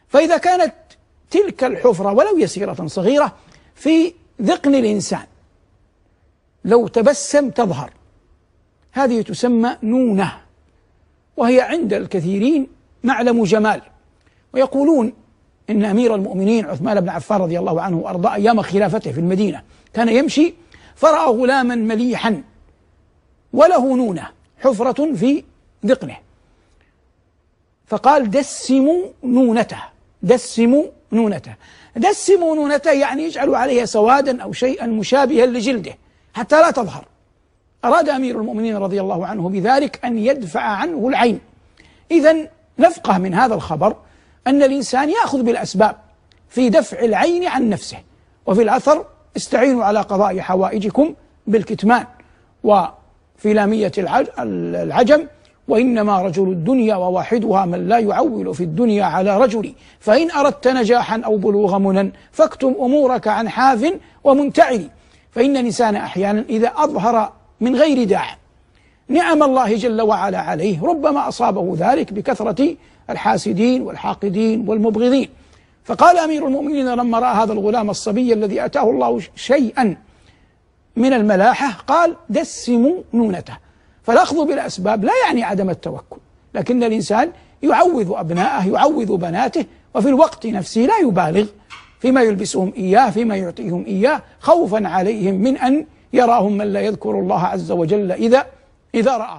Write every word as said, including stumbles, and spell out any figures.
فإذا كانت تلك الحفرة ولو يسيرة صغيرة في ذقن الإنسان لو تبسم تظهر، هذه تسمى نونة، وهي عند الكثيرين معلم جمال. ويقولون إن أمير المؤمنين عثمان بن عفان رضي الله عنه وأرضاه أيام خلافته في المدينة كان يمشي فرأى غلاما مليحا وله نونة، حفرة في ذقنه، فقال دسموا نونته، دسموا نونته. دسموا نونته يعني يجعلوا عليها سوادا أو شيئا مشابها لجلده حتى لا تظهر. أراد أمير المؤمنين رضي الله عنه بذلك أن يدفع عنه العين. إذن نفقه من هذا الخبر أن الإنسان يأخذ بالأسباب في دفع العين عن نفسه. وفي الأثر استعينوا على قضاء حوائجكم بالكتمان. وفي لامية العجم وإنما رجل الدنيا وواحدها من لا يعول في الدنيا على رجل، فإن أردت نجاحا أو بلوغ منى فاكتم أمورك عن حاف ومنتعل. فإن الإنسان أحيانا إذا أظهر من غير داع نعم الله جل وعلا عليه ربما أصابه ذلك بكثرة الحاسدين والحاقدين والمبغضين. فقال أمير المؤمنين لما رأى هذا الغلام الصبي الذي أتاه الله شيئا من الملاحة قال دسموا نونته. فالأخذ بالأسباب لا يعني عدم التوكل، لكن الإنسان يعوذ أبناءه يعوذ بناته، وفي الوقت نفسه لا يبالغ فيما يلبسهم إياه فيما يعطيهم إياه خوفا عليهم من أن يراهم من لا يذكر الله عز وجل إذا إذا رأى.